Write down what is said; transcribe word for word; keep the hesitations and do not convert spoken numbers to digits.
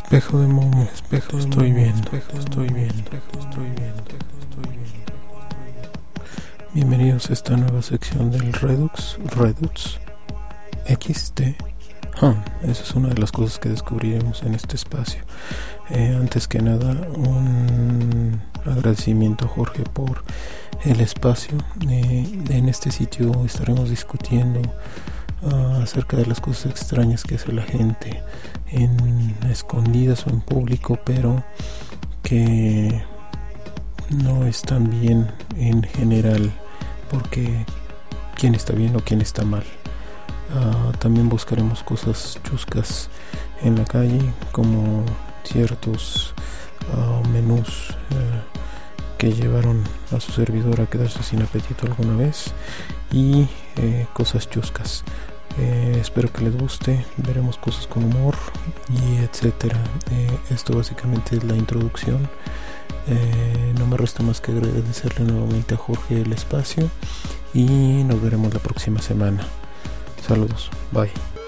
Espejo de momo, espejo, estoy bien, espejo, estoy bien, espejo, estoy bien, espejo, estoy bien. Bienvenidos a esta nueva sección del Redux, Redux X T. Ah, esa es una de las cosas que descubriremos en este espacio. Eh, antes que nada, un agradecimiento a Jorge por el espacio. Eh, en este sitio estaremos discutiendo uh, acerca de las cosas extrañas que hace la gente en escondidas o en público, pero que no están bien en general, porque quién está bien o quién está mal. Uh, también buscaremos cosas chuscas en la calle, como ciertos uh, menús uh, que llevaron a su servidor a quedarse sin apetito alguna vez, y eh, cosas chuscas. Eh, espero que les guste. Veremos cosas con humor y etcétera. Eh, esto básicamente es la introducción. Eh, no me resta más que agradecerle nuevamente a Jorge el espacio y nos veremos la próxima semana. Saludos, bye.